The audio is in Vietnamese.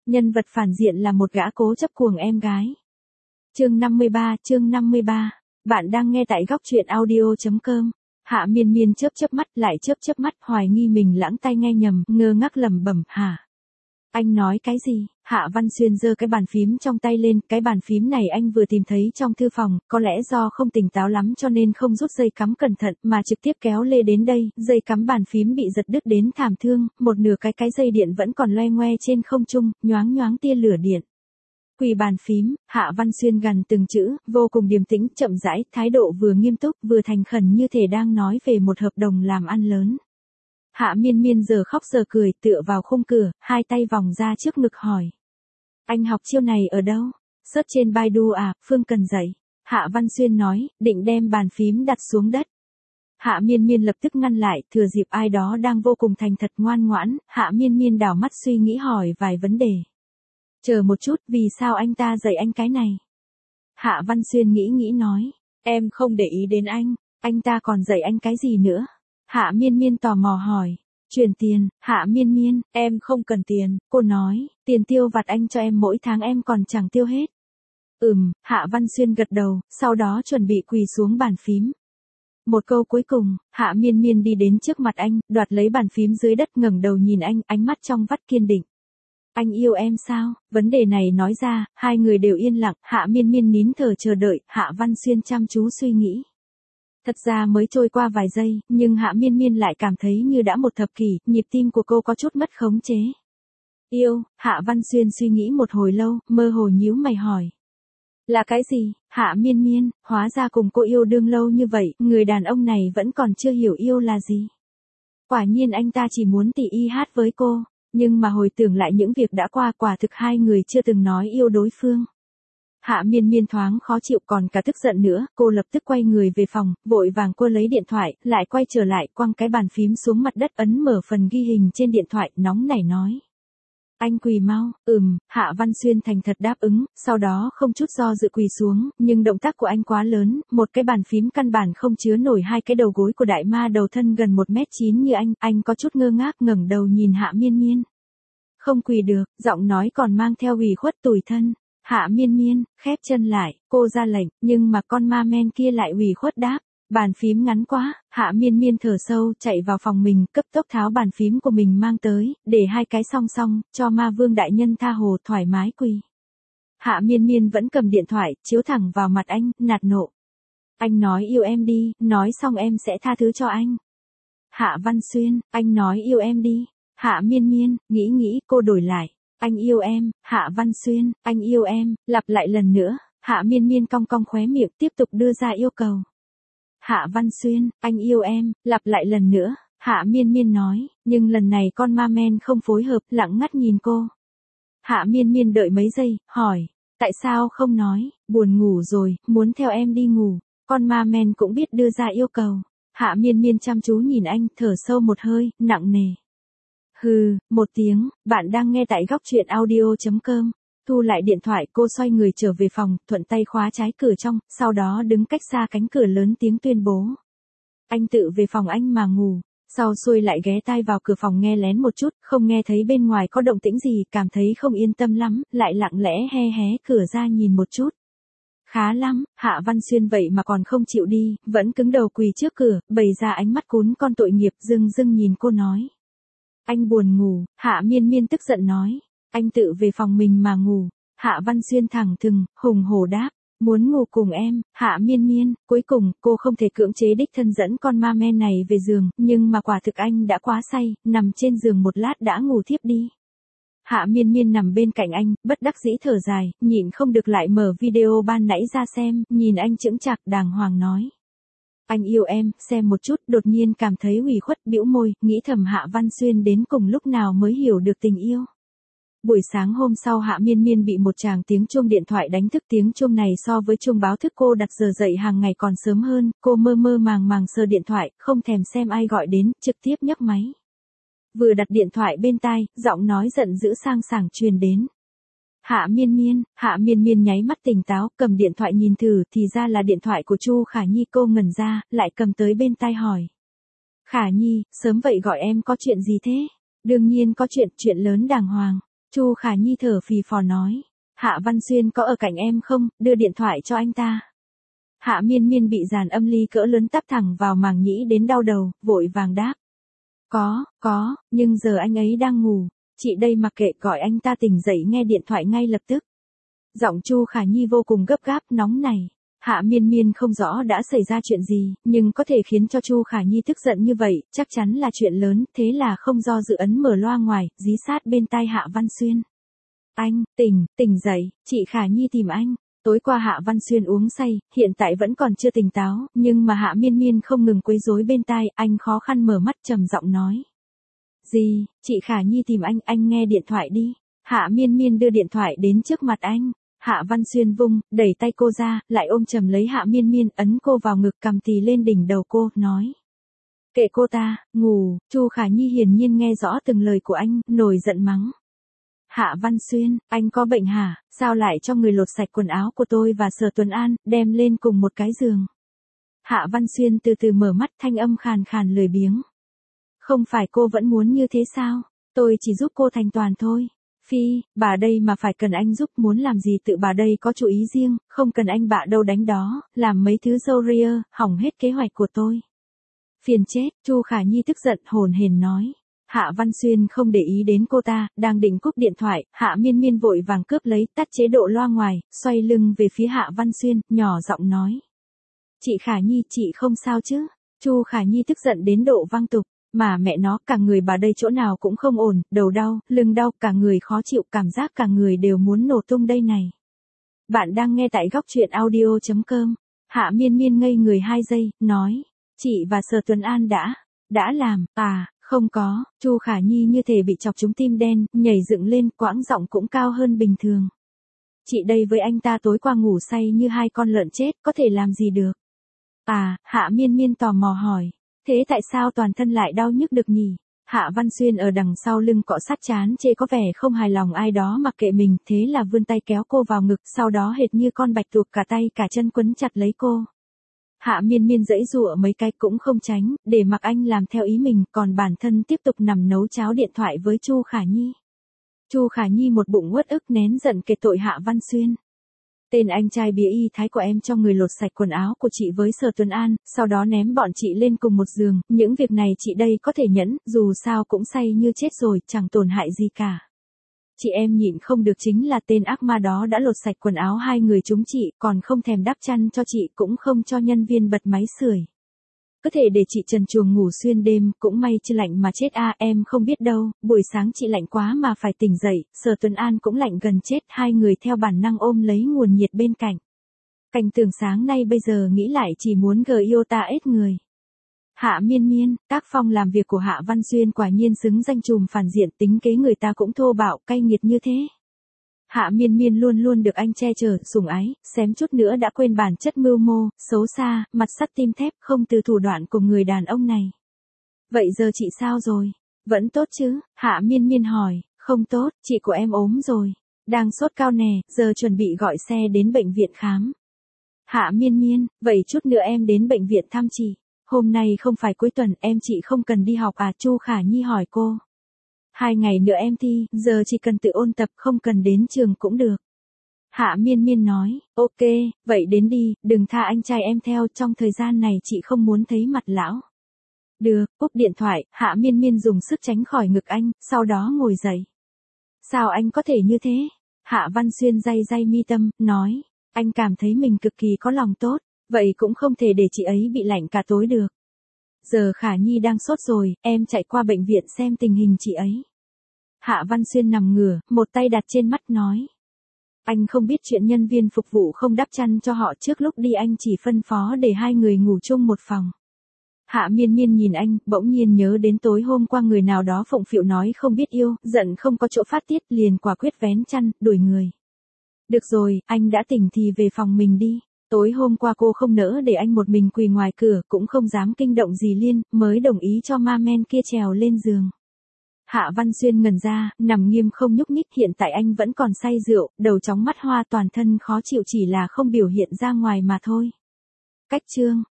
Nhân vật phản diện là một gã cố chấp cuồng em gái. Chương 53. Bạn đang nghe tại góc truyện audio.com. Hạ Miên Miên chớp mắt lại chớp mắt, hoài nghi mình lãng tai nghe nhầm, ngơ ngác lẩm bẩm, hả? Anh nói cái gì? Hạ Văn Xuyên giơ cái bàn phím trong tay lên, cái bàn phím này anh vừa tìm thấy trong thư phòng, có lẽ do không tỉnh táo lắm cho nên không rút dây cắm cẩn thận mà trực tiếp kéo lê đến đây, dây cắm bàn phím bị giật đứt đến thảm thương, một nửa cái dây điện vẫn còn loe ngoe trên không trung, nhoáng tia lửa điện. Quỳ bàn phím, Hạ Văn Xuyên gằn từng chữ, vô cùng điềm tĩnh, chậm rãi, thái độ vừa nghiêm túc vừa thành khẩn như thể đang nói về một hợp đồng làm ăn lớn. Hạ Miên Miên giờ khóc giờ cười, tựa vào khung cửa, hai tay vòng ra trước ngực hỏi. Anh học chiêu này ở đâu? Search trên Baidu à, Phương cần dạy. Hạ Văn Xuyên nói, định đem bàn phím đặt xuống đất. Hạ Miên Miên lập tức ngăn lại, thừa dịp ai đó đang vô cùng thành thật ngoan ngoãn, Hạ Miên Miên đảo mắt suy nghĩ hỏi vài vấn đề. Chờ một chút, vì sao anh ta dạy anh cái này? Hạ Văn Xuyên nghĩ nói, em không để ý đến anh ta còn dạy anh cái gì nữa? Hạ Miên Miên tò mò hỏi, chuyển tiền. Hạ Miên Miên, em không cần tiền, cô nói, tiền tiêu vặt anh cho em mỗi tháng em còn chẳng tiêu hết. Hạ Văn Xuyên gật đầu, sau đó chuẩn bị quỳ xuống bàn phím. Một câu cuối cùng, Hạ Miên Miên đi đến trước mặt anh, đoạt lấy bàn phím dưới đất, ngẩng đầu nhìn anh, ánh mắt trong vắt kiên định. Anh yêu em sao? Vấn đề này nói ra, hai người đều yên lặng, Hạ Miên Miên nín thở chờ đợi, Hạ Văn Xuyên chăm chú suy nghĩ. Thật ra mới trôi qua vài giây, nhưng Hạ Miên Miên lại cảm thấy như đã một thập kỷ, nhịp tim của cô có chút mất khống chế. Yêu, Hạ Văn Xuyên suy nghĩ một hồi lâu, mơ hồ nhíu mày hỏi. Là cái gì? Hạ Miên Miên, hóa ra cùng cô yêu đương lâu như vậy, người đàn ông này vẫn còn chưa hiểu yêu là gì. Quả nhiên anh ta chỉ muốn tỉ y hát với cô, nhưng mà hồi tưởng lại những việc đã qua, quả thực hai người chưa từng nói yêu đối phương. Hạ Miên Miên thoáng khó chịu còn cả tức giận nữa, cô lập tức quay người về phòng, vội vàng cô lấy điện thoại, lại quay trở lại, quăng cái bàn phím xuống mặt đất, ấn mở phần ghi hình trên điện thoại, nóng nảy nói. Anh quỳ mau. Hạ Văn Xuyên thành thật đáp ứng, sau đó không chút do dự quỳ xuống, nhưng động tác của anh quá lớn, một cái bàn phím căn bản không chứa nổi hai cái đầu gối của đại ma đầu thân gần 1m9 như anh có chút ngơ ngác ngẩng đầu nhìn Hạ Miên Miên. Không quỳ được, giọng nói còn mang theo ủy khuất tủi thân. Hạ Miên Miên, khép chân lại, cô ra lệnh, nhưng mà con ma men kia lại ủy khuất đáp. Bàn phím ngắn quá. Hạ Miên Miên thở sâu, chạy vào phòng mình, cấp tốc tháo bàn phím của mình mang tới, để hai cái song song, cho ma vương đại nhân tha hồ thoải mái quỳ. Hạ Miên Miên vẫn cầm điện thoại, chiếu thẳng vào mặt anh, nạt nộ. Anh nói yêu em đi, nói xong em sẽ tha thứ cho anh. Hạ Văn Xuyên, anh nói yêu em đi. Hạ Miên Miên, nghĩ, cô đổi lại. Anh yêu em. Hạ Văn Xuyên, anh yêu em, lặp lại lần nữa. Hạ Miên Miên cong khóe miệng, tiếp tục đưa ra yêu cầu. Hạ Văn Xuyên, anh yêu em, lặp lại lần nữa. Hạ Miên Miên nói, nhưng lần này con ma men không phối hợp, lặng ngắt nhìn cô. Hạ Miên Miên đợi mấy giây, hỏi, tại sao không nói? Buồn ngủ rồi, muốn theo em đi ngủ. Con ma men cũng biết đưa ra yêu cầu. Hạ Miên Miên chăm chú nhìn anh, thở sâu một hơi, nặng nề. Hừ, một tiếng. Bạn đang nghe tại góc truyện audio.com. Thu lại điện thoại, cô xoay người trở về phòng, thuận tay khóa trái cửa trong, sau đó đứng cách xa cánh cửa lớn tiếng tuyên bố. Anh tự về phòng anh mà ngủ. Sau xuôi lại ghé tai vào cửa phòng nghe lén một chút, không nghe thấy bên ngoài có động tĩnh gì, cảm thấy không yên tâm lắm, lại lặng lẽ hé cửa ra nhìn một chút. Khá lắm. Hạ Văn Xuyên vậy mà còn không chịu đi, vẫn cứng đầu quỳ trước cửa, bày ra ánh mắt cún con tội nghiệp, dưng nhìn cô nói. Anh buồn ngủ. Hạ Miên Miên tức giận nói. Anh tự về phòng mình mà ngủ. Hạ Văn Xuyên thẳng thừng, hùng hổ đáp. Muốn ngủ cùng em. Hạ Miên Miên, cuối cùng, cô không thể cưỡng chế đích thân dẫn con ma men này về giường, nhưng mà quả thực anh đã quá say, nằm trên giường một lát đã ngủ thiếp đi. Hạ Miên Miên nằm bên cạnh anh, bất đắc dĩ thở dài, nhịn không được lại mở video ban nãy ra xem, nhìn anh chững chạc đàng hoàng nói. Anh yêu em, xem một chút, đột nhiên cảm thấy ủy khuất, bĩu môi, nghĩ thầm Hạ Văn Xuyên đến cùng lúc nào mới hiểu được tình yêu. Buổi sáng hôm sau Hạ Miên Miên bị một tràng tiếng chuông điện thoại đánh thức, tiếng chuông này so với chuông báo thức cô đặt giờ dậy hàng ngày còn sớm hơn, cô mơ màng sờ điện thoại, không thèm xem ai gọi đến, trực tiếp nhấc máy. Vừa đặt điện thoại bên tai, giọng nói giận dữ sang sảng truyền đến. Hạ Miên Miên nháy mắt tỉnh táo, cầm điện thoại nhìn thử, thì ra là điện thoại của Chu Khả Nhi, cô ngẩn ra, lại cầm tới bên tai hỏi. Khả Nhi, sớm vậy gọi em có chuyện gì thế? Đương nhiên có chuyện lớn đàng hoàng. Chu Khả Nhi thở phì phò nói. Hạ Văn Xuyên có ở cạnh em không, đưa điện thoại cho anh ta. Hạ Miên Miên bị dàn âm ly cỡ lớn tắp thẳng vào màng nhĩ đến đau đầu, vội vàng đáp. Có, nhưng giờ anh ấy đang ngủ, chị đây mặc kệ, gọi anh ta tỉnh dậy nghe điện thoại ngay lập tức. Giọng Chu Khả Nhi vô cùng gấp gáp, nóng này. Hạ Miên Miên không rõ đã xảy ra chuyện gì, nhưng có thể khiến cho Chu Khả Nhi tức giận như vậy, chắc chắn là chuyện lớn, thế là không do dự ấn mở loa ngoài, dí sát bên tai Hạ Văn Xuyên. Anh, tỉnh dậy, chị Khả Nhi tìm anh. Tối qua Hạ Văn Xuyên uống say, hiện tại vẫn còn chưa tỉnh táo, nhưng mà Hạ Miên Miên không ngừng quấy rối bên tai, anh khó khăn mở mắt trầm giọng nói. Gì, chị Khả Nhi tìm anh nghe điện thoại đi. Hạ Miên Miên đưa điện thoại đến trước mặt anh. Hạ Văn Xuyên đẩy tay cô ra, lại ôm chầm lấy Hạ Miên Miên, ấn cô vào ngực, cầm tì lên đỉnh đầu cô, nói. Kệ cô ta, ngủ. Chu Khả Nhi hiển nhiên nghe rõ từng lời của anh, nổi giận mắng. Hạ Văn Xuyên, anh có bệnh hả, sao lại cho người lột sạch quần áo của tôi và Sở Tuấn An, đem lên cùng một cái giường. Hạ Văn Xuyên từ từ mở mắt, thanh âm khàn khàn lười biếng. Không phải cô vẫn muốn như thế sao, tôi chỉ giúp cô thành toàn thôi. Phi, bà đây mà phải cần anh giúp, muốn làm gì tự bà đây có chủ ý riêng, không cần anh bạ đâu đánh đó, làm mấy thứ râu ria, hỏng hết kế hoạch của tôi. Phiền chết, Chu Khả Nhi tức giận hồn hển nói. Hạ Văn Xuyên không để ý đến cô ta, đang định cúp điện thoại, Hạ Miên Miên vội vàng cướp lấy, tắt chế độ loa ngoài, xoay lưng về phía Hạ Văn Xuyên, nhỏ giọng nói. Chị Khả Nhi, chị không sao chứ? Chu Khả Nhi tức giận đến độ văng tục. Mà mẹ nó, cả người bà đây chỗ nào cũng không ổn, đầu đau, lưng đau, cả người khó chịu, cảm giác cả người đều muốn nổ tung đây này. Bạn đang nghe tại góc truyện audio.com. Hạ Miên Miên ngây người 2 giây, nói. Chị và Sở Tuấn An đã làm, không có. Chu Khả Nhi như thể bị chọc trúng tim đen, nhảy dựng lên, quãng giọng cũng cao hơn bình thường. Chị đây với anh ta tối qua ngủ say như 2 con lợn chết, có thể làm gì được? Hạ Miên Miên tò mò hỏi. Thế tại sao toàn thân lại đau nhức được nhỉ? Hạ Văn Xuyên ở đằng sau lưng cọ sát trán chê có vẻ không hài lòng ai đó mặc kệ mình, thế là vươn tay kéo cô vào ngực, sau đó hệt như con bạch tuộc cả tay cả chân quấn chặt lấy cô. Hạ Miên Miên giãy giụa mấy cái cũng không tránh, để mặc anh làm theo ý mình, còn bản thân tiếp tục nằm nấu cháo điện thoại với Chu Khả Nhi. Chu Khả Nhi một bụng uất ức nén giận kể tội Hạ Văn Xuyên. Tên anh trai bía y thái của em cho người lột sạch quần áo của chị với Sở Tuấn An, sau đó ném bọn chị lên cùng một giường, những việc này chị đây có thể nhẫn, dù sao cũng say như chết rồi, chẳng tổn hại gì cả. Chị em nhịn không được chính là tên ác ma đó đã lột sạch quần áo 2 người chúng chị, còn không thèm đắp chăn cho chị, cũng không cho nhân viên bật máy sưởi. Có thể để chị trần truồng ngủ xuyên đêm, cũng may chứ lạnh mà chết em không biết đâu, buổi sáng chị lạnh quá mà phải tỉnh dậy, Sở Tuấn An cũng lạnh gần chết, 2 người theo bản năng ôm lấy nguồn nhiệt bên cạnh. Cảnh tưởng sáng nay bây giờ nghĩ lại chỉ muốn iota ết người. Hạ Miên Miên, tác phong làm việc của Hạ Văn Xuyên quả nhiên xứng danh trùm phản diện, tính kế người ta cũng thô bạo, cay nghiệt như thế. Hạ Miên Miên luôn luôn được anh che chở, sủng ái, xém chút nữa đã quên bản chất mưu mô, xấu xa, mặt sắt tim thép, không từ thủ đoạn của người đàn ông này. Vậy giờ chị sao rồi? Vẫn tốt chứ? Hạ Miên Miên hỏi. Không tốt, chị của em ốm rồi. Đang sốt cao nè, giờ chuẩn bị gọi xe đến bệnh viện khám. Hạ Miên Miên, vậy chút nữa em đến bệnh viện thăm chị. Hôm nay không phải cuối tuần, em chị không cần đi học Chu Khả Nhi hỏi cô. 2 ngày nữa em thi, giờ chỉ cần tự ôn tập, không cần đến trường cũng được. Hạ Miên Miên nói, ok, vậy đến đi, đừng tha anh trai em theo, trong thời gian này chị không muốn thấy mặt lão. Được, cúp điện thoại, Hạ Miên Miên dùng sức tránh khỏi ngực anh, sau đó ngồi dậy. Sao anh có thể như thế? Hạ Văn Xuyên day mi tâm, nói, anh cảm thấy mình cực kỳ có lòng tốt, vậy cũng không thể để chị ấy bị lạnh cả tối được. Giờ Khả Nhi đang sốt rồi, em chạy qua bệnh viện xem tình hình chị ấy. Hạ Văn Xuyên nằm ngửa, một tay đặt trên mắt nói. Anh không biết chuyện nhân viên phục vụ không đắp chăn cho họ, trước lúc đi anh chỉ phân phó để 2 người ngủ chung một phòng. Hạ Miên Miên nhìn anh, bỗng nhiên nhớ đến tối hôm qua người nào đó phụng phịu nói không biết yêu, giận không có chỗ phát tiết, liền quả quyết vén chăn, đuổi người. Được rồi, anh đã tỉnh thì về phòng mình đi. Tối hôm qua cô không nỡ để anh một mình quỳ ngoài cửa, cũng không dám kinh động gì Liên, mới đồng ý cho ma men kia trèo lên giường. Hạ Văn Xuyên ngẩn ra, nằm nghiêm không nhúc nhích, hiện tại anh vẫn còn say rượu, đầu chóng mắt hoa, toàn thân khó chịu, chỉ là không biểu hiện ra ngoài mà thôi. Cách chương